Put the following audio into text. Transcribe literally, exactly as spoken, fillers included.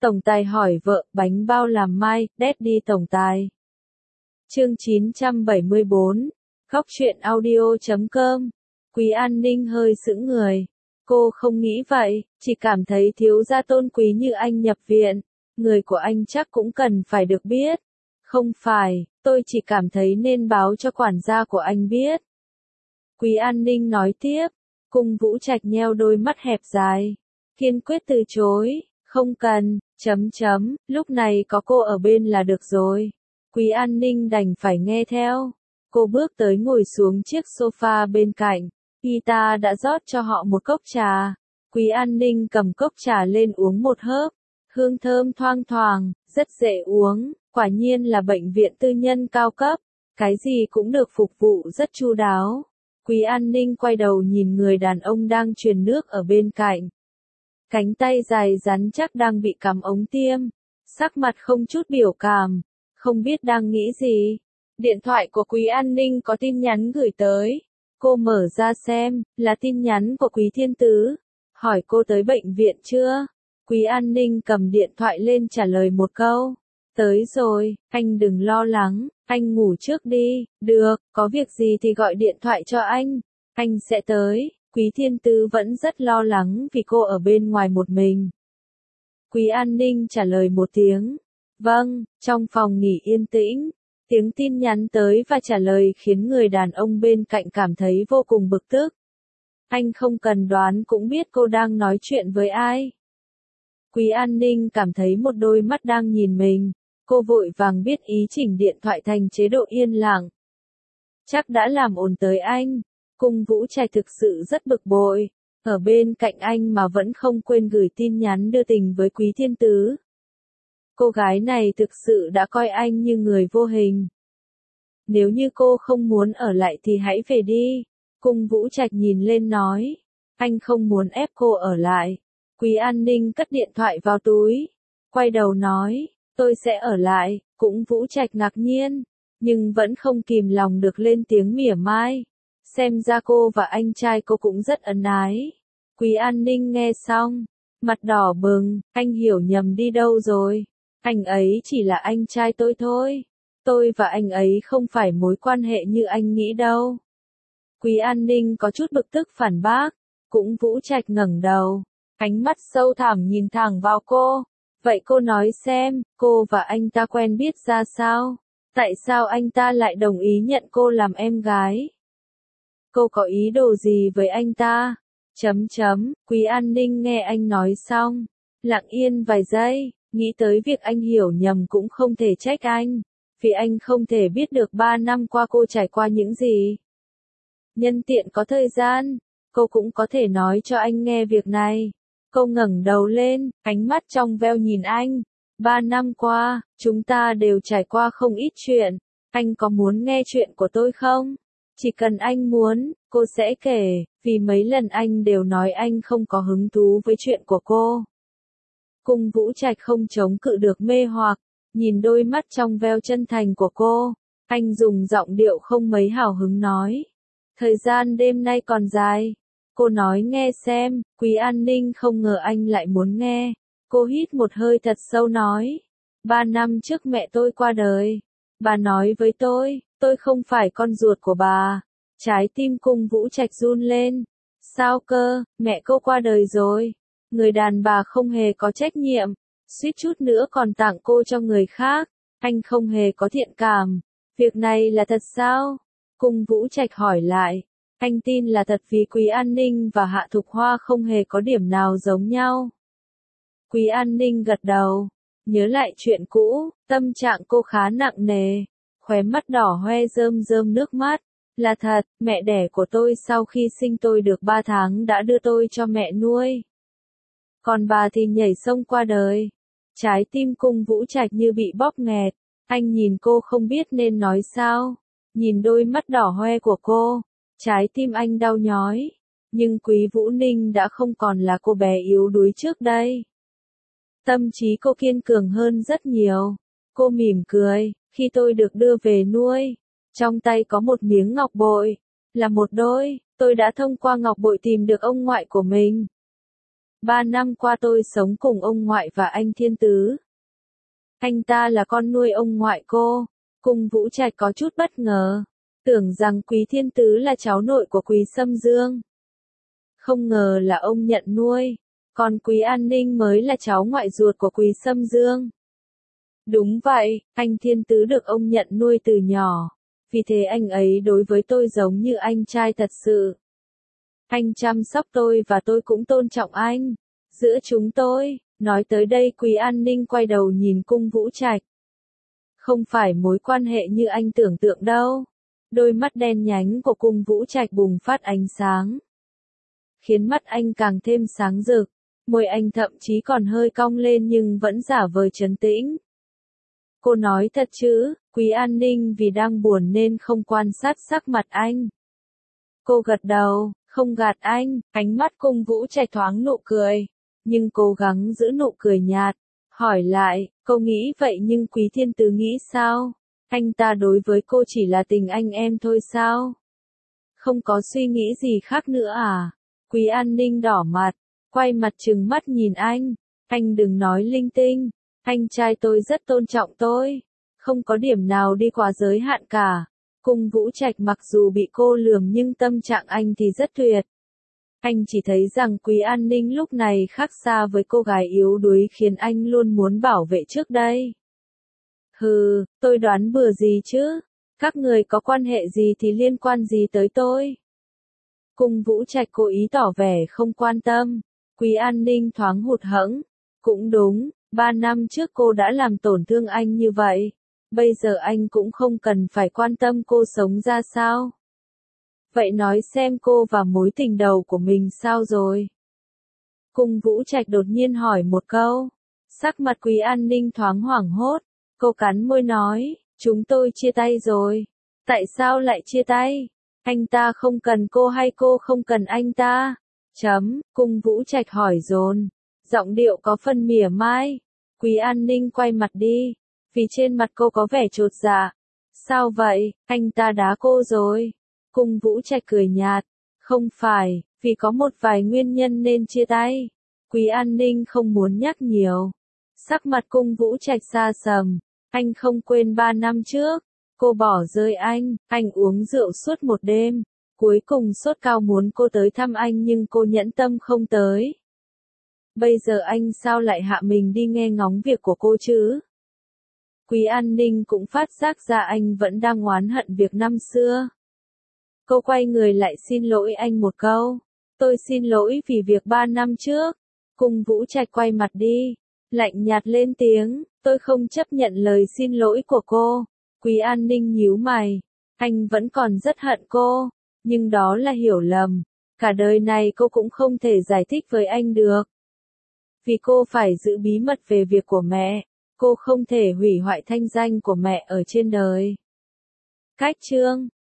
Tổng tài hỏi vợ, bánh bao làm mai, Daddy tổng tài. Chương chín trăm bảy mươi bốn, Góc truyện audio chấm com. Quý An Ninh hơi sững người. Cô không nghĩ vậy, chỉ cảm thấy thiếu gia tôn quý như anh nhập viện, người của anh chắc cũng cần phải được biết. Không phải, tôi chỉ cảm thấy nên báo cho quản gia của anh biết. Quý An Ninh nói tiếp, Cung Vũ Trạch nheo đôi mắt hẹp dài, kiên quyết từ chối, không cần, chấm chấm, lúc này có cô ở bên là được rồi. Quý An Ninh đành phải nghe theo. Cô bước tới ngồi xuống chiếc sofa bên cạnh. Gita đã rót cho họ một cốc trà. Quý An Ninh cầm cốc trà lên uống một hớp. Hương thơm thoang thoảng, rất dễ uống. Quả nhiên là bệnh viện tư nhân cao cấp. Cái gì cũng được phục vụ rất chu đáo. Quý An Ninh quay đầu nhìn người đàn ông đang truyền nước ở bên cạnh. Cánh tay dài rắn chắc đang bị cắm ống tiêm. Sắc mặt không chút biểu cảm. Không biết đang nghĩ gì. Điện thoại của Quý An Ninh có tin nhắn gửi tới. Cô mở ra xem, là tin nhắn của Quý Thiên Tứ. Hỏi cô tới bệnh viện chưa? Quý An Ninh cầm điện thoại lên trả lời một câu. Tới rồi, anh đừng lo lắng, anh ngủ trước đi. Được, có việc gì thì gọi điện thoại cho anh. Anh sẽ tới. Quý Thiên Tứ vẫn rất lo lắng vì cô ở bên ngoài một mình. Quý An Ninh trả lời một tiếng. Vâng, trong phòng nghỉ yên tĩnh. Tiếng tin nhắn tới và trả lời khiến người đàn ông bên cạnh cảm thấy vô cùng bực tức. Anh không cần đoán cũng biết cô đang nói chuyện với ai. Quý An Ninh cảm thấy một đôi mắt đang nhìn mình. Cô vội vàng biết ý chỉnh điện thoại thành chế độ yên lặng. Chắc đã làm ồn tới anh. Cung Vũ Trạch thực sự rất bực bội. Ở bên cạnh anh mà vẫn không quên gửi tin nhắn đưa tình với Quý Thiên Tứ. Cô gái này thực sự đã coi anh như người vô hình. Nếu như cô không muốn ở lại thì hãy về đi. Cung Vũ Trạch nhìn lên nói. Anh không muốn ép cô ở lại. Quý An Ninh cất điện thoại vào túi. Quay đầu nói. Tôi sẽ ở lại. Cung Vũ Trạch ngạc nhiên. Nhưng vẫn không kìm lòng được lên tiếng mỉa mai. Xem ra cô và anh trai cô cũng rất ân ái. Quý An Ninh nghe xong. Mặt đỏ bừng. Anh hiểu nhầm đi đâu rồi. Anh ấy chỉ là anh trai tôi thôi. Tôi và anh ấy không phải mối quan hệ như anh nghĩ đâu. Quý An Ninh có chút bực tức phản bác. Cũng Vũ Trạch ngẩng đầu. Ánh mắt sâu thẳm nhìn thẳng vào cô. Vậy cô nói xem, cô và anh ta quen biết ra sao? Tại sao anh ta lại đồng ý nhận cô làm em gái? Cô có ý đồ gì với anh ta? Chấm chấm, Quý An Ninh nghe anh nói xong. Lặng yên vài giây. Nghĩ tới việc anh hiểu nhầm cũng không thể trách anh, vì anh không thể biết được ba năm qua cô trải qua những gì. Nhân tiện có thời gian, cô cũng có thể nói cho anh nghe việc này. Cô ngẩng đầu lên, ánh mắt trong veo nhìn anh. Ba năm qua, chúng ta đều trải qua không ít chuyện. Anh có muốn nghe chuyện của tôi không? Chỉ cần anh muốn, cô sẽ kể, vì mấy lần anh đều nói anh không có hứng thú với chuyện của cô. Cung Vũ Trạch không chống cự được mê hoặc, nhìn đôi mắt trong veo chân thành của cô, anh dùng giọng điệu không mấy hào hứng nói. Thời gian đêm nay còn dài. Cô nói nghe xem. Quý An Ninh không ngờ anh lại muốn nghe. Cô hít một hơi thật sâu nói. Ba năm trước mẹ tôi qua đời. Bà nói với tôi, tôi không phải con ruột của bà. Trái tim Cung Vũ Trạch run lên. Sao cơ, mẹ cô qua đời rồi. Người đàn bà không hề có trách nhiệm, suýt chút nữa còn tặng cô cho người khác, anh không hề có thiện cảm. Việc này là thật sao? Cung Vũ Trạch hỏi lại. Anh tin là thật vì Quý An Ninh và Hạ Thục Hoa không hề có điểm nào giống nhau. Quý An Ninh gật đầu, nhớ lại chuyện cũ, tâm trạng cô khá nặng nề, khóe mắt đỏ hoe rơm rơm nước mắt. Là thật, mẹ đẻ của tôi sau khi sinh tôi được ba tháng đã đưa tôi cho mẹ nuôi. Còn bà thì nhảy sông qua đời. Trái tim Cung Vũ Trạch như bị bóp nghẹt. Anh nhìn cô không biết nên nói sao. Nhìn đôi mắt đỏ hoe của cô. Trái tim anh đau nhói. Nhưng Quý Vũ Ninh đã không còn là cô bé yếu đuối trước đây. Tâm trí cô kiên cường hơn rất nhiều. Cô mỉm cười. Khi tôi được đưa về nuôi, trong tay có một miếng ngọc bội. Là một đôi. Tôi đã thông qua ngọc bội tìm được ông ngoại của mình. Ba năm qua tôi sống cùng ông ngoại và anh Thiên Tứ. Anh ta là con nuôi ông ngoại cô. Cung Vũ Trạch có chút bất ngờ. Tưởng rằng Quý Thiên Tứ là cháu nội của Quý Sâm Dương. Không ngờ là ông nhận nuôi. Còn Quý An Ninh mới là cháu ngoại ruột của Quý Sâm Dương. Đúng vậy, anh Thiên Tứ được ông nhận nuôi từ nhỏ. Vì thế anh ấy đối với tôi giống như anh trai thật sự. Anh chăm sóc tôi và tôi cũng tôn trọng anh. Giữa chúng tôi, nói tới đây Quý An Ninh quay đầu nhìn Cung Vũ Trạch. Không phải mối quan hệ như anh tưởng tượng đâu. Đôi mắt đen nhánh của Cung Vũ Trạch bùng phát ánh sáng. Khiến mắt anh càng thêm sáng rực. Môi anh thậm chí còn hơi cong lên nhưng vẫn giả vờ trấn tĩnh. Cô nói thật chứ, Quý An Ninh vì đang buồn nên không quan sát sắc mặt anh. Cô gật đầu, không gạt anh, ánh mắt Cung Vũ Trạch thoáng nụ cười. Nhưng cố gắng giữ nụ cười nhạt. Hỏi lại, cô nghĩ vậy nhưng Quý Thiên Tứ nghĩ sao? Anh ta đối với cô chỉ là tình anh em thôi sao? Không có suy nghĩ gì khác nữa à? Quý An Ninh đỏ mặt, quay mặt trừng mắt nhìn anh. Anh đừng nói linh tinh. Anh trai tôi rất tôn trọng tôi. Không có điểm nào đi quá giới hạn cả. Cung Vũ Trạch mặc dù bị cô lườm nhưng tâm trạng anh thì rất tuyệt. Anh chỉ thấy rằng Quý An Ninh lúc này khác xa với cô gái yếu đuối khiến anh luôn muốn bảo vệ trước đây. Hừ, tôi đoán bừa gì chứ? Các người có quan hệ gì thì liên quan gì tới tôi? Cung Vũ Trạch cố ý tỏ vẻ không quan tâm. Quý An Ninh thoáng hụt hẫng. Cũng đúng, ba năm trước cô đã làm tổn thương anh như vậy. Bây giờ anh cũng không cần phải quan tâm cô sống ra sao. Vậy nói xem cô và mối tình đầu của mình sao rồi? Cung Vũ Trạch đột nhiên hỏi một câu. Sắc mặt Quý An Ninh thoáng hoảng hốt. Cô cắn môi nói, chúng tôi chia tay rồi. Tại sao lại chia tay? Anh ta không cần cô hay cô không cần anh ta? Chấm, Cung Vũ Trạch hỏi dồn. Giọng điệu có phần mỉa mai. Quý An Ninh quay mặt đi. Vì trên mặt cô có vẻ chột dạ. Sao vậy, anh ta đá cô rồi? Cung Vũ Trạch cười nhạt. Không phải, vì có một vài nguyên nhân nên chia tay. Quý An Ninh không muốn nhắc nhiều. Sắc mặt Cung Vũ Trạch xa sầm. Anh không quên ba năm trước. Cô bỏ rơi anh, anh uống rượu suốt một đêm. Cuối cùng sốt cao muốn cô tới thăm anh nhưng cô nhẫn tâm không tới. Bây giờ anh sao lại hạ mình đi nghe ngóng việc của cô chứ? Quý An Ninh cũng phát giác ra anh vẫn đang oán hận việc năm xưa. Cô quay người lại xin lỗi anh một câu. Tôi xin lỗi vì việc ba năm trước. Cung Vũ Trạch quay mặt đi. Lạnh nhạt lên tiếng, tôi không chấp nhận lời xin lỗi của cô. Quý An Ninh nhíu mày. Anh vẫn còn rất hận cô. Nhưng đó là hiểu lầm. Cả đời này cô cũng không thể giải thích với anh được. Vì cô phải giữ bí mật về việc của mẹ. Cô không thể hủy hoại thanh danh của mẹ ở trên đời. Cách chương